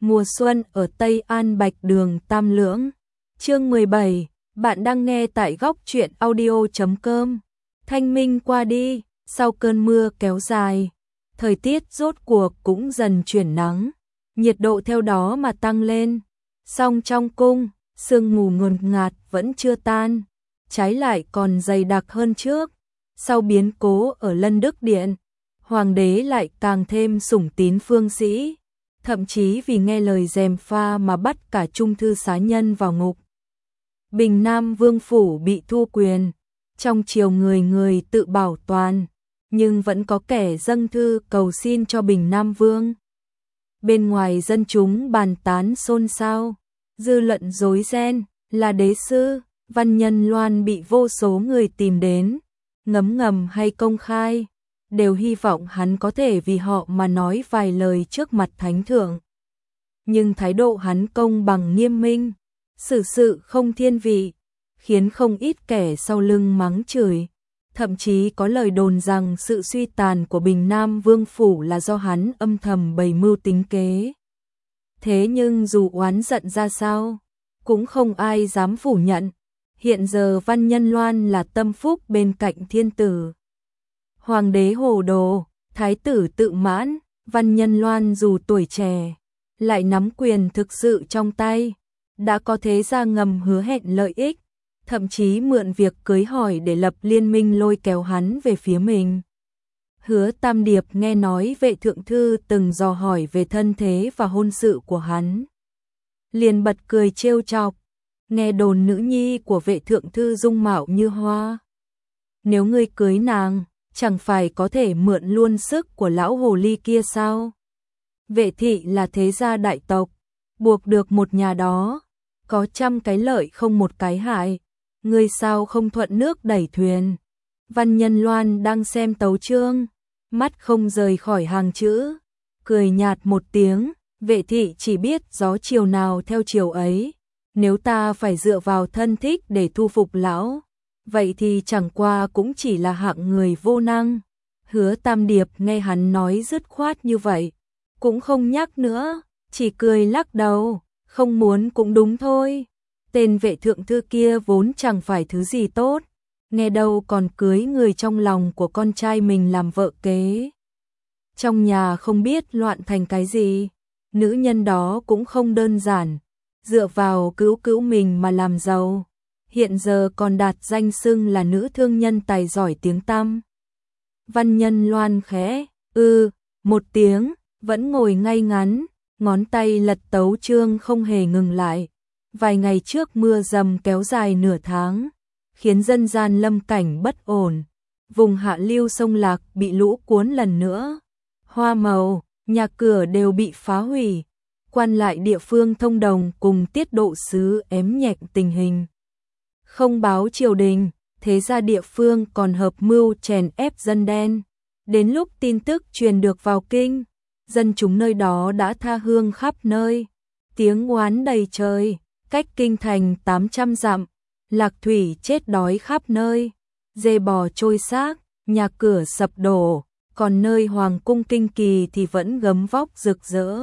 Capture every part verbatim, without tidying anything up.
Mùa xuân ở Tây An Bạch Đường Tam Lưỡng. Chương mười bảy, bạn đang nghe tại góc truyện audio chấm com. Thanh minh qua đi, sau cơn mưa kéo dài, thời tiết rốt cuộc cũng dần chuyển nắng, nhiệt độ theo đó mà tăng lên. Song trong cung, sương mù ngột ngạt vẫn chưa tan, trái lại còn dày đặc hơn trước. Sau biến cố ở Lân Đức Điện, hoàng đế lại càng thêm sủng tín phương sĩ, thậm chí vì nghe lời gièm pha mà bắt cả trung thư xá nhân vào ngục. Bình Nam Vương phủ bị thu quyền, trong triều người người tự bảo toàn, nhưng vẫn có kẻ dâng thư cầu xin cho Bình Nam Vương. Bên ngoài dân chúng bàn tán xôn xao, dư luận rối ren, là đế sư, Văn Nhân Loan bị vô số người tìm đến, ngấm ngầm hay công khai, đều hy vọng hắn có thể vì họ mà nói vài lời trước mặt thánh thượng. Nhưng thái độ hắn công bằng nghiêm minh, xử sự không thiên vị, khiến không ít kẻ sau lưng mắng chửi, thậm chí có lời đồn rằng sự suy tàn của Bình Nam Vương phủ là do hắn âm thầm bày mưu tính kế. Thế nhưng dù oán giận ra sao, cũng không ai dám phủ nhận, hiện giờ Văn Nhân Loan là tâm phúc bên cạnh thiên tử. Hoàng đế hồ đồ, thái tử tự mãn, Văn Nhân Loan dù tuổi trẻ, lại nắm quyền thực sự trong tay, đã có thế gia ngầm hứa hẹn lợi ích, thậm chí mượn việc cưới hỏi để lập liên minh lôi kéo hắn về phía mình. Hứa Tam Điệp nghe nói Vệ Thượng Thư từng dò hỏi về thân thế và hôn sự của hắn, liền bật cười trêu chọc, nghe đồn nữ nhi của Vệ Thượng Thư dung mạo như hoa. Nếu ngươi cưới nàng, chẳng phải có thể mượn luôn sức của lão hồ ly kia sao? Vệ thị là thế gia đại tộc, buộc được một nhà đó, có trăm cái lợi không một cái hại, ngươi sao không thuận nước đẩy thuyền? Văn Nhân Loan đang xem tấu chương, mắt không rời khỏi hàng chữ, cười nhạt một tiếng, Vệ thị chỉ biết gió chiều nào theo chiều ấy, nếu ta phải dựa vào thân thích để thu phục lão, vậy thì chẳng qua cũng chỉ là hạng người vô năng. Hứa Tam Điệp nghe hắn nói dứt khoát như vậy, cũng không nhắc nữa, chỉ cười lắc đầu, không muốn cũng đúng thôi. Tên Vệ Thượng Thư kia vốn chẳng phải thứ gì tốt, nghe đâu còn cưới người trong lòng của con trai mình làm vợ kế. Trong nhà không biết loạn thành cái gì, nữ nhân đó cũng không đơn giản, dựa vào cứu cứu mình mà làm giàu, hiện giờ còn đạt danh xưng là nữ thương nhân tài giỏi tiếng tăm. Văn Nhân Loan khẽ ư, ừ, một tiếng, vẫn ngồi ngay ngắn, ngón tay lật tấu chương không hề ngừng lại. Vài ngày trước mưa dầm kéo dài nửa tháng, khiến dân gian lâm cảnh bất ổn, vùng hạ lưu sông Lạc bị lũ cuốn lần nữa, hoa màu, nhà cửa đều bị phá hủy, quan lại địa phương thông đồng cùng tiết độ sứ ém nhẹm tình hình. Không báo triều đình, thế gia địa phương còn hợp mưu chèn ép dân đen. Đến lúc tin tức truyền được vào kinh, dân chúng nơi đó đã tha hương khắp nơi, tiếng oán đầy trời, cách kinh thành tám trăm dặm, lạc thủy chết đói khắp nơi, dê bò trôi xác, nhà cửa sập đổ, còn nơi hoàng cung Kinh Kỳ thì vẫn gấm vóc rực rỡ.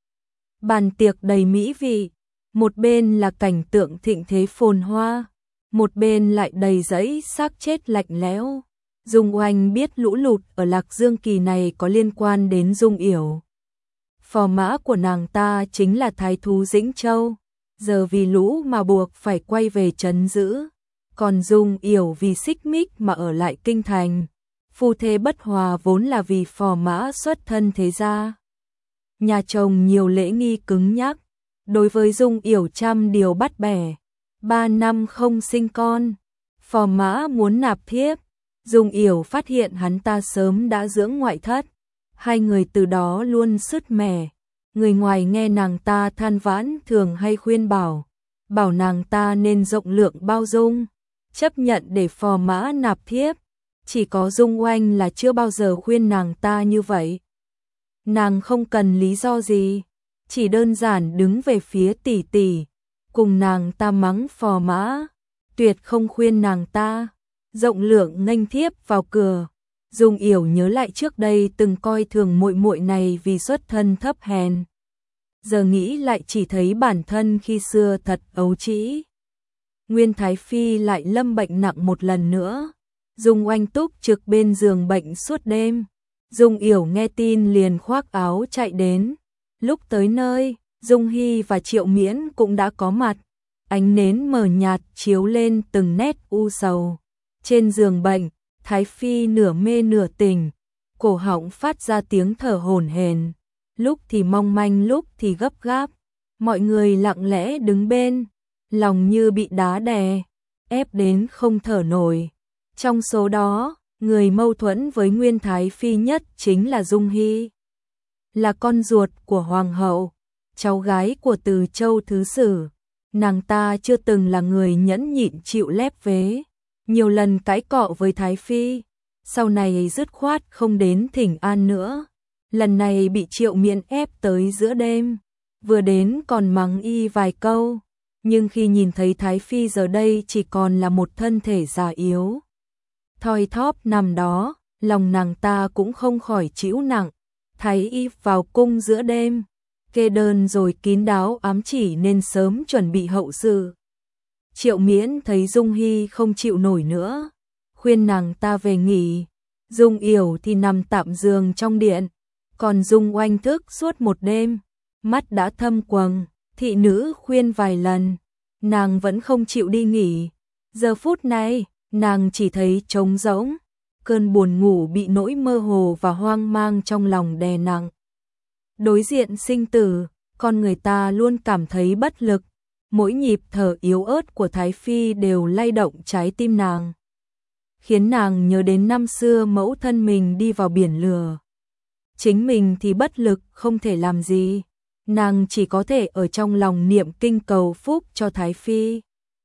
Bàn tiệc đầy mỹ vị, một bên là cảnh tượng thịnh thế phồn hoa, một bên lại đầy rẫy xác chết lạnh lẽo. Dung Oanh biết lũ lụt ở Lạc Dương kỳ này có liên quan đến Dung Yểu. Phò mã của nàng ta chính là thái thú Dĩnh Châu, giờ vì lũ mà buộc phải quay về trấn giữ, còn Dung Yểu vì xích mích mà ở lại kinh thành. Phu thê bất hòa vốn là vì phò mã xuất thân thế gia. Nhà chồng nhiều lễ nghi cứng nhắc, đối với Dung Yểu trăm điều bắt bẻ. Ba năm không sinh con, phò mã muốn nạp thiếp, Dung Yểu phát hiện hắn ta sớm đã dưỡng ngoại thất, hai người từ đó luôn sứt mẻ. Người ngoài nghe nàng ta than vãn thường hay khuyên bảo, bảo nàng ta nên rộng lượng bao dung, chấp nhận để phò mã nạp thiếp. Chỉ có Dung Oanh là chưa bao giờ khuyên nàng ta như vậy. Nàng không cần lý do gì, chỉ đơn giản đứng về phía tỷ tỷ, cùng nàng ta mắng phò mã, tuyệt không khuyên nàng ta rộng lượng nghênh thiếp vào cửa. Dung Yểu nhớ lại trước đây từng coi thường muội muội này vì xuất thân thấp hèn, giờ nghĩ lại chỉ thấy bản thân khi xưa thật ấu trĩ. Nguyên Thái Phi lại lâm bệnh nặng một lần nữa. Dung Oanh túc trực bên giường bệnh suốt đêm. Dung Yểu nghe tin liền khoác áo chạy đến. Lúc tới nơi, Dung Hy và Triệu Miễn cũng đã có mặt. Ánh nến mờ nhạt chiếu lên từng nét u sầu. Trên giường bệnh, Thái Phi nửa mê nửa tỉnh, cổ họng phát ra tiếng thở hổn hển, lúc thì mong manh lúc thì gấp gáp. Mọi người lặng lẽ đứng bên, lòng như bị đá đè, ép đến không thở nổi. Trong số đó, người mâu thuẫn với Nguyên Thái Phi nhất chính là Dung Hy. Là con ruột của Hoàng hậu, cháu gái của Từ Châu Thứ Sử. Nàng ta chưa từng là người nhẫn nhịn chịu lép vế, nhiều lần cãi cọ với Thái Phi, sau này dứt khoát không đến thỉnh an nữa. Lần này bị Triệu Miễn ép tới giữa đêm, vừa đến còn mắng y vài câu, nhưng khi nhìn thấy Thái Phi giờ đây chỉ còn là một thân thể già yếu, thoi thóp nằm đó, lòng nàng ta cũng không khỏi chịu nặng. Thái y vào cung giữa đêm, kê đơn rồi kín đáo ám chỉ nên sớm chuẩn bị hậu sự. Triệu Miễn thấy Dung Hy không chịu nổi nữa, khuyên nàng ta về nghỉ. Dung Yểu thì nằm tạm giường trong điện, còn Dung Oanh thức suốt một đêm, mắt đã thâm quầng. Thị nữ khuyên vài lần, nàng vẫn không chịu đi nghỉ. Giờ phút này, nàng chỉ thấy trống rỗng, cơn buồn ngủ bị nỗi mơ hồ và hoang mang trong lòng đè nặng. Đối diện sinh tử, con người ta luôn cảm thấy bất lực, mỗi nhịp thở yếu ớt của Thái Phi đều lay động trái tim nàng, khiến nàng nhớ đến năm xưa mẫu thân mình đi vào biển lửa. Chính mình thì bất lực không thể làm gì, nàng chỉ có thể ở trong lòng niệm kinh cầu phúc cho Thái Phi.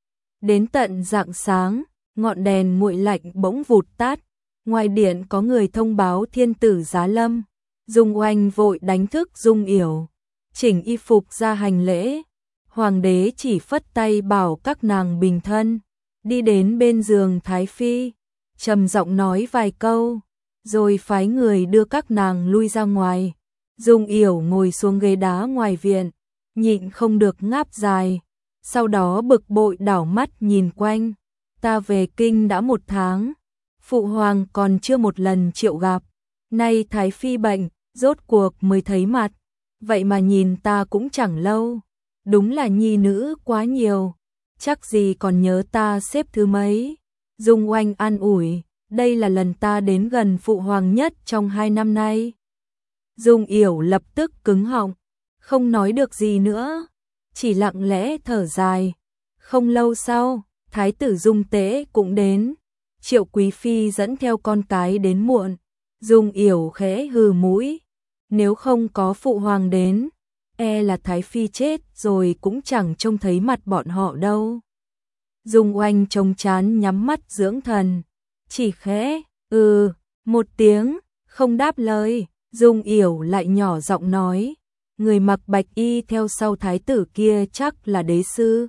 Đến tận rạng sáng, ngọn đèn nguội lạnh bỗng vụt tắt, ngoài điện có người thông báo thiên tử giá lâm. Dung Oanh vội đánh thức Dung Yểu, chỉnh y phục ra hành lễ. Hoàng đế chỉ phất tay bảo các nàng bình thân, đi đến bên giường Thái Phi, trầm giọng nói vài câu, rồi phái người đưa các nàng lui ra ngoài. Dung Yểu ngồi xuống ghế đá ngoài viện, nhịn không được ngáp dài, sau đó bực bội đảo mắt nhìn quanh. Ta về kinh đã một tháng, phụ hoàng còn chưa một lần triệu gặp, nay Thái Phi bệnh, rốt cuộc mới thấy mặt, vậy mà nhìn ta cũng chẳng lâu, đúng là nhi nữ quá nhiều, chắc gì còn nhớ ta xếp thứ mấy. Dung Oanh an ủi, đây là lần ta đến gần phụ hoàng nhất trong hai năm nay. Dung Yểu lập tức cứng họng, không nói được gì nữa, chỉ lặng lẽ thở dài. Không lâu sau, Thái tử Dung Tế cũng đến, Triệu Quý Phi dẫn theo con cái đến muộn. Dung Yểu khẽ hừ mũi, nếu không có phụ hoàng đến, e là Thái Phi chết rồi cũng chẳng trông thấy mặt bọn họ đâu. Dung Oanh trông chán nhắm mắt dưỡng thần, chỉ khẽ ừ một tiếng, không đáp lời. Dung Yểu lại nhỏ giọng nói, người mặc bạch y theo sau thái tử kia chắc là đế sư,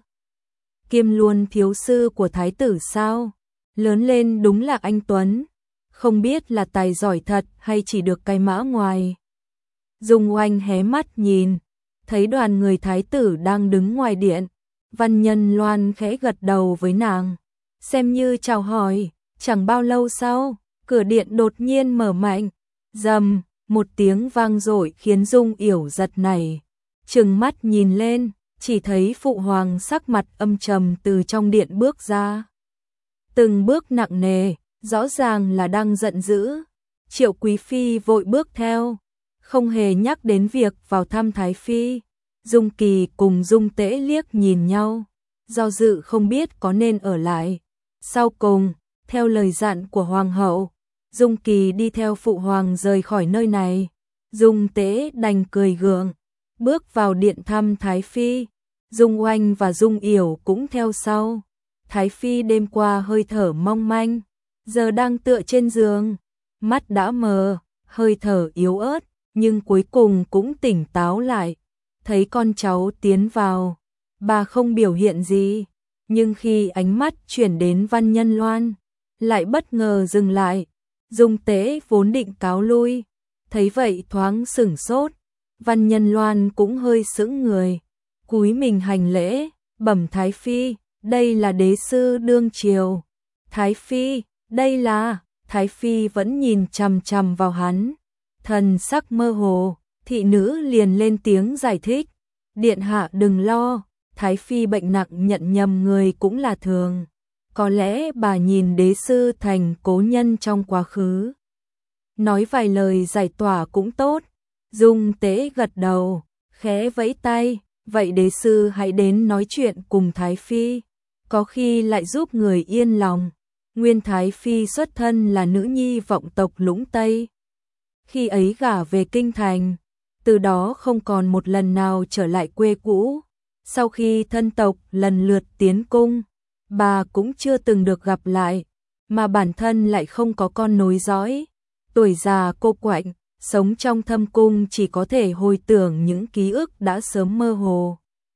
kiêm luôn thiếu sư của thái tử sao? Lớn lên đúng là anh tuấn, không biết là tài giỏi thật hay chỉ được cái mã ngoài. Dung Oanh hé mắt nhìn, thấy đoàn người thái tử đang đứng ngoài điện. Văn Nhân Loan khẽ gật đầu với nàng, xem như chào hỏi. Chẳng bao lâu sau, cửa điện đột nhiên mở mạnh, rầm, một tiếng vang dội khiến Dung Yểu giật nảy. Trừng mắt nhìn lên, chỉ thấy phụ hoàng sắc mặt âm trầm từ trong điện bước ra. Từng bước nặng nề, rõ ràng là đang giận dữ. Triệu Quý Phi vội bước theo, không hề nhắc đến việc vào thăm Thái Phi. Dung Kỳ cùng Dung Tế liếc nhìn nhau, do dự không biết có nên ở lại. Sau cùng, theo lời dặn của Hoàng hậu, Dung Kỳ đi theo phụ hoàng rời khỏi nơi này. Dung Tế đành cười gượng, bước vào điện thăm Thái Phi. Dung Oanh và Dung Yểu cũng theo sau. Thái Phi đêm qua hơi thở mong manh, giờ đang tựa trên giường, mắt đã mờ, hơi thở yếu ớt, nhưng cuối cùng cũng tỉnh táo lại. Thấy con cháu tiến vào, bà không biểu hiện gì, nhưng khi ánh mắt chuyển đến Văn Nhân Loan, lại bất ngờ dừng lại. Dung Tế vốn định cáo lui, thấy vậy thoáng sửng sốt, Văn Nhân Loan cũng hơi sững người, cúi mình hành lễ, bẩm Thái Phi, đây là đế sư đương triều. Thái Phi, đây là, Thái Phi vẫn nhìn chằm chằm vào hắn, thần sắc mơ hồ, thị nữ liền lên tiếng giải thích, điện hạ đừng lo, Thái Phi bệnh nặng nhận nhầm người cũng là thường, có lẽ bà nhìn đế sư thành cố nhân trong quá khứ. Nói vài lời giải tỏa cũng tốt, Dung Tế gật đầu, khẽ vẫy tay, vậy đế sư hãy đến nói chuyện cùng Thái Phi, có khi lại giúp người yên lòng. Nguyên Thái Phi xuất thân là nữ nhi vọng tộc Lũng Tây. Khi ấy gả về kinh thành, từ đó không còn một lần nào trở lại quê cũ. Sau khi thân tộc lần lượt tiến cung, bà cũng chưa từng được gặp lại, mà bản thân lại không có con nối dõi. Tuổi già cô quạnh, sống trong thâm cung chỉ có thể hồi tưởng những ký ức đã sớm mơ hồ.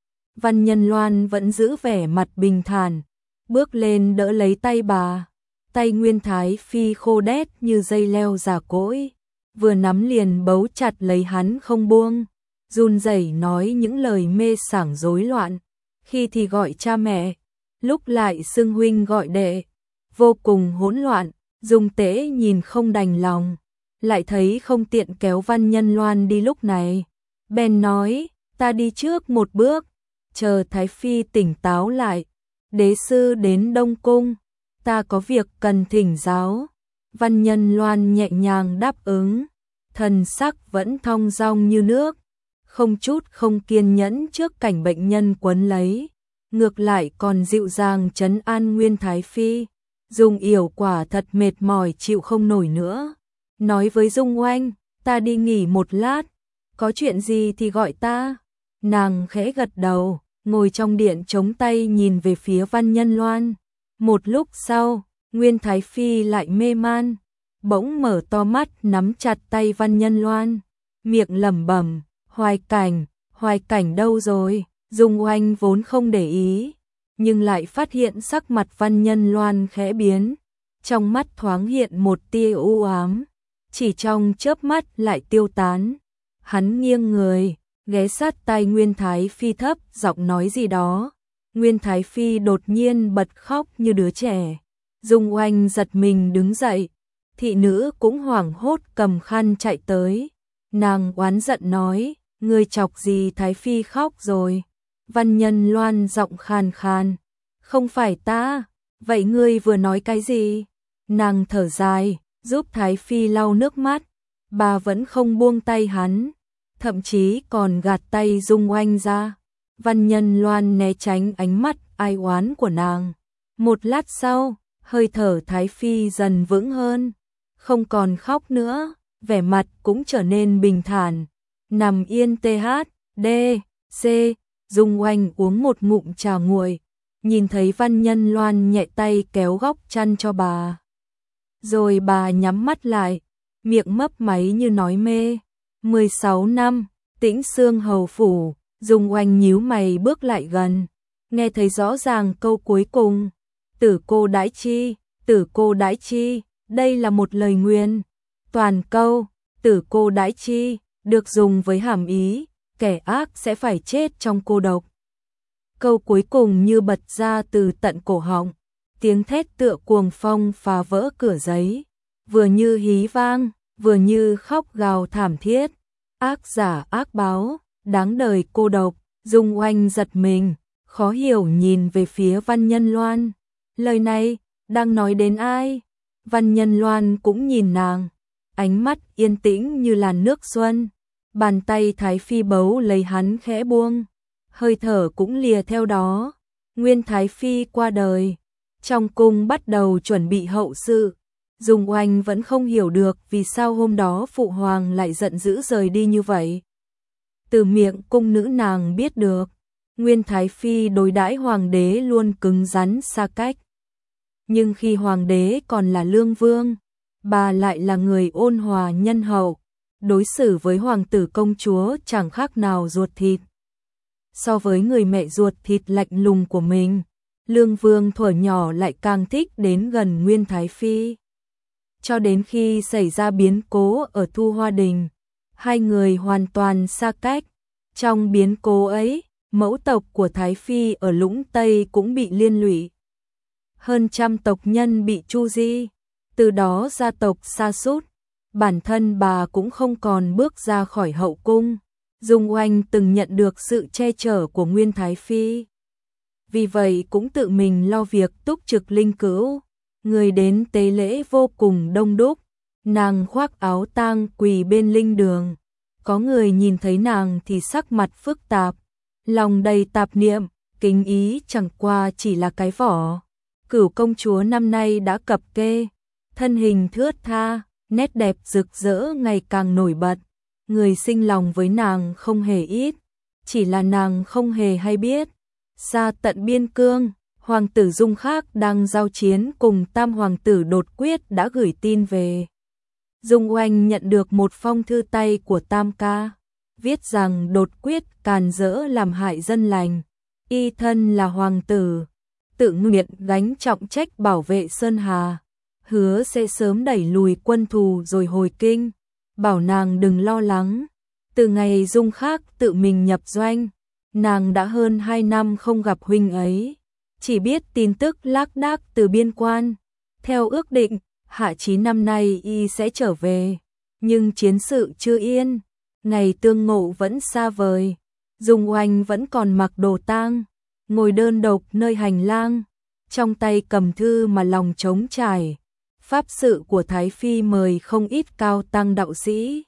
Văn Nhân Loan vẫn giữ vẻ mặt bình thản, bước lên đỡ lấy tay bà. Tay Nguyên Thái Phi khô đét như dây leo già cỗi, vừa nắm liền bấu chặt lấy hắn không buông, run rẩy nói những lời mê sảng rối loạn, khi thì gọi cha mẹ, lúc lại xưng huynh gọi đệ, vô cùng hỗn loạn. Dung Tế nhìn không đành lòng, lại thấy không tiện kéo Văn Nhân Loan đi lúc này, bèn nói, ta đi trước một bước, chờ Thái Phi tỉnh táo lại, đế sư đến Đông Cung, ta có việc cần thỉnh giáo. Văn Nhân Loan nhẹ nhàng đáp ứng, thần sắc vẫn thong dong như nước, không chút không kiên nhẫn trước cảnh bệnh nhân quấn lấy, ngược lại còn dịu dàng trấn an Nguyên Thái Phi. Dung Yểu quả thật mệt mỏi chịu không nổi nữa, nói với Dung Oanh, ta đi nghỉ một lát, có chuyện gì thì gọi ta. Nàng khẽ gật đầu, ngồi trong điện chống tay nhìn về phía Văn Nhân Loan. Một lúc sau, Nguyên Thái Phi lại mê man, bỗng mở to mắt nắm chặt tay Văn Nhân Loan, miệng lẩm bẩm, Hoài Cảnh, Hoài Cảnh đâu rồi? Dung Oanh vốn không để ý, nhưng lại phát hiện sắc mặt Văn Nhân Loan khẽ biến, trong mắt thoáng hiện một tia u ám, chỉ trong chớp mắt lại tiêu tán. Hắn nghiêng người, ghé sát tai Nguyên Thái Phi thấp giọng nói gì đó. Nguyên Thái Phi đột nhiên bật khóc như đứa trẻ. Dung Oanh giật mình đứng dậy, thị nữ cũng hoảng hốt cầm khăn chạy tới. Nàng oán giận nói, ngươi chọc gì Thái Phi khóc rồi? Văn Nhân Loan giọng khàn khàn, không phải ta, vậy ngươi vừa nói cái gì? Nàng thở dài, giúp Thái Phi lau nước mắt, bà vẫn không buông tay hắn, thậm chí còn gạt tay Dung Oanh ra. Văn Nhân Loan né tránh ánh mắt ai oán của nàng. Một lát sau, hơi thở Thái Phi dần vững hơn, không còn khóc nữa, vẻ mặt cũng trở nên bình thản, nằm yên tê hát, đê, xê. Dung Oanh uống một ngụm trà nguội, nhìn thấy Văn Nhân Loan nhẹ tay kéo góc chăn cho bà. Rồi bà nhắm mắt lại, miệng mấp máy như nói mê. mười sáu năm, Tĩnh Xương hầu phủ, Dung Oanh nhíu mày bước lại gần, nghe thấy rõ ràng câu cuối cùng. Tử cô đãi chi, tử cô đãi chi, đây là một lời nguyền. Toàn câu, tử cô đãi chi, được dùng với hàm ý, kẻ ác sẽ phải chết trong cô độc. Câu cuối cùng như bật ra từ tận cổ họng, tiếng thét tựa cuồng phong phá vỡ cửa giấy, vừa như hí vang, vừa như khóc gào thảm thiết. Ác giả ác báo, đáng đời cô độc. Dung Oanh giật mình, khó hiểu nhìn về phía Văn Nhân Loan. Lời này, đang nói đến ai? Văn Nhân Loan cũng nhìn nàng, ánh mắt yên tĩnh như làn nước xuân. Bàn tay Thái Phi bấu lấy hắn khẽ buông, hơi thở cũng lìa theo đó. Nguyên Thái Phi qua đời, trong cung bắt đầu chuẩn bị hậu sự. Dung Oanh vẫn không hiểu được vì sao hôm đó phụ hoàng lại giận dữ rời đi như vậy. Từ miệng cung nữ nàng biết được, Nguyên Thái Phi đối đãi hoàng đế luôn cứng rắn xa cách. Nhưng khi hoàng đế còn là lương vương, bà lại là người ôn hòa nhân hậu, đối xử với hoàng tử công chúa chẳng khác nào ruột thịt. So với người mẹ ruột thịt lạnh lùng của mình, lương vương thuở nhỏ lại càng thích đến gần Nguyên Thái Phi. Cho đến khi xảy ra biến cố ở Thu Hoa Đình, hai người hoàn toàn xa cách. Trong biến cố ấy, mẫu tộc của Thái Phi ở Lũng Tây cũng bị liên lụy. Hơn trăm tộc nhân bị tru di, từ đó gia tộc sa sút, bản thân bà cũng không còn bước ra khỏi hậu cung. Dung Oanh từng nhận được sự che chở của Nguyên Thái Phi, vì vậy cũng tự mình lo việc túc trực linh cữu. Người đến tế lễ vô cùng đông đúc, nàng khoác áo tang quỳ bên linh đường. Có người nhìn thấy nàng thì sắc mặt phức tạp, lòng đầy tạp niệm, kính ý chẳng qua chỉ là cái vỏ. Cửu công chúa năm nay đã cập kê, thân hình thướt tha, nét đẹp rực rỡ ngày càng nổi bật. Người sinh lòng với nàng không hề ít, chỉ là nàng không hề hay biết. Xa tận biên cương, hoàng tử Dung Khác đang giao chiến cùng tam hoàng tử Đột Quyết đã gửi tin về. Dung Oanh nhận được một phong thư tay của tam ca, viết rằng Đột Quyết càn rỡ làm hại dân lành, y thân là hoàng tử, tự nguyện gánh trọng trách bảo vệ Sơn Hà, hứa sẽ sớm đẩy lùi quân thù rồi hồi kinh, bảo nàng đừng lo lắng. Từ ngày Dung Khác tự mình nhập doanh, nàng đã hơn hai năm không gặp huynh ấy, chỉ biết tin tức lác đác từ biên quan. Theo ước định, hạ chí năm nay y sẽ trở về, nhưng chiến sự chưa yên, ngày tương ngộ vẫn xa vời. Dung Oanh vẫn còn mặc đồ tang, ngồi đơn độc nơi hành lang, trong tay cầm thư mà lòng trống trải. Pháp sự của Thái Phi mời không ít cao tăng đạo sĩ,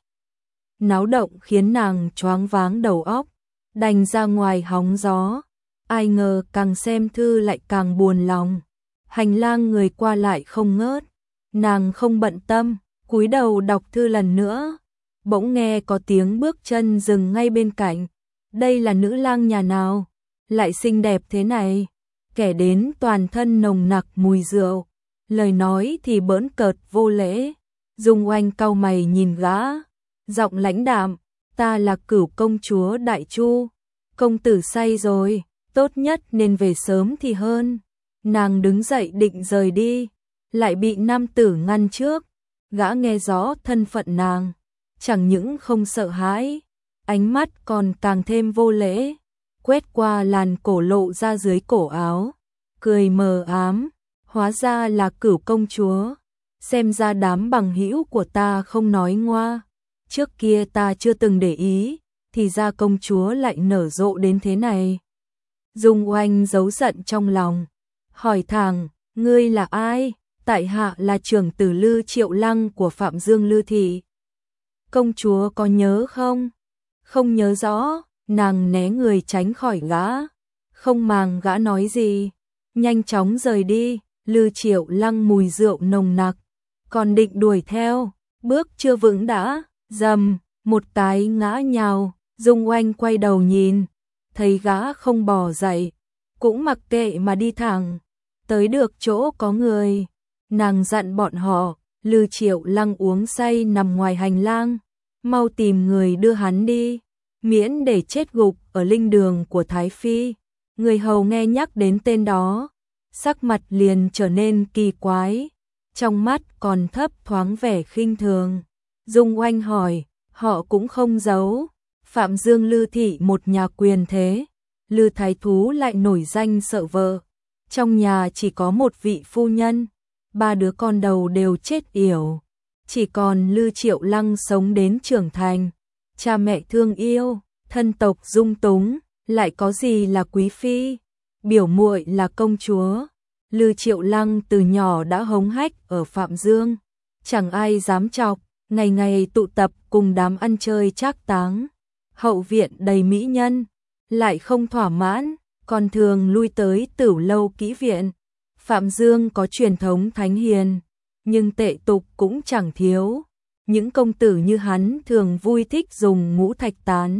náo động khiến nàng choáng váng đầu óc, đành ra ngoài hóng gió. Ai ngờ càng xem thư lại càng buồn lòng, hành lang người qua lại không ngớt, nàng không bận tâm, cúi đầu đọc thư lần nữa. Bỗng nghe có tiếng bước chân dừng ngay bên cạnh. Đây là nữ lang nhà nào, lại xinh đẹp thế này? Kẻ đến toàn thân nồng nặc mùi rượu, lời nói thì bỡn cợt vô lễ. Dung Oanh cau mày nhìn gã, giọng lãnh đạm, ta là Cửu công chúa Đại Chu, công tử say rồi, tốt nhất nên về sớm thì hơn. Nàng đứng dậy định rời đi, lại bị nam tử ngăn trước. Gã nghe rõ thân phận nàng, chẳng những không sợ hãi, ánh mắt còn càng thêm vô lễ, quét qua làn cổ lộ ra dưới cổ áo, cười mờ ám, hóa ra là Cửu công chúa. Xem ra đám bằng hữu của ta không nói ngoa, trước kia ta chưa từng để ý, thì ra công chúa lại nở rộ đến thế này. Dung Oanh giấu giận trong lòng, hỏi thẳng, ngươi là ai? Tại hạ là trưởng tử Lư Triệu Lăng của Phạm Dương Lư thị. Công chúa có nhớ không? Không nhớ rõ, nàng né người tránh khỏi gã, không màng gã nói gì, nhanh chóng rời đi. Lư Triệu Lăng mùi rượu nồng nặc, còn định đuổi theo, bước chưa vững đã, dầm, một cái ngã nhào. Dung Oanh quay đầu nhìn, thấy gã không bò dậy, cũng mặc kệ mà đi thẳng, tới được chỗ có người. Nàng dặn bọn họ, Lư Triệu Lăng uống say nằm ngoài hành lang, mau tìm người đưa hắn đi, miễn để chết gục ở linh đường của Thái Phi. Người hầu nghe nhắc đến tên đó, sắc mặt liền trở nên kỳ quái, trong mắt còn thấp thoáng vẻ khinh thường. Dung Oanh hỏi, họ cũng không giấu, Phạm Dương Lư thị một nhà quyền thế, Lư thái thú lại nổi danh sợ vợ, trong nhà chỉ có một vị phu nhân, ba đứa con đầu đều chết yểu, chỉ còn Lư Triệu Lăng sống đến trưởng thành, cha mẹ thương yêu, thân tộc dung túng, lại có gì là quý phi, biểu muội là công chúa. Lư Triệu Lăng từ nhỏ đã hống hách ở Phạm Dương, chẳng ai dám chọc, ngày ngày tụ tập cùng đám ăn chơi trác táng, hậu viện đầy mỹ nhân, lại không thỏa mãn, còn thường lui tới Tửu Lâu Kỹ viện. Phạm Dương có truyền thống thánh hiền, nhưng tệ tục cũng chẳng thiếu. Những công tử như hắn thường vui thích dùng ngũ thạch tán,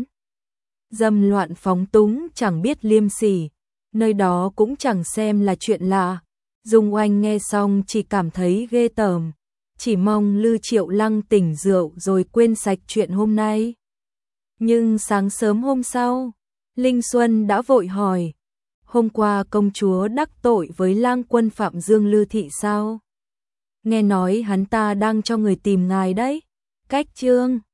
dâm loạn phóng túng chẳng biết liêm sỉ, nơi đó cũng chẳng xem là chuyện lạ. Dung Oanh nghe xong chỉ cảm thấy ghê tởm, chỉ mong Lư Triệu Lăng tỉnh rượu rồi quên sạch chuyện hôm nay. Nhưng sáng sớm hôm sau, Linh Xuân đã vội hỏi, hôm qua công chúa đắc tội với lang quân Phạm Dương Lư thị sao? Nghe nói hắn ta đang cho người tìm ngài đấy. Cách chương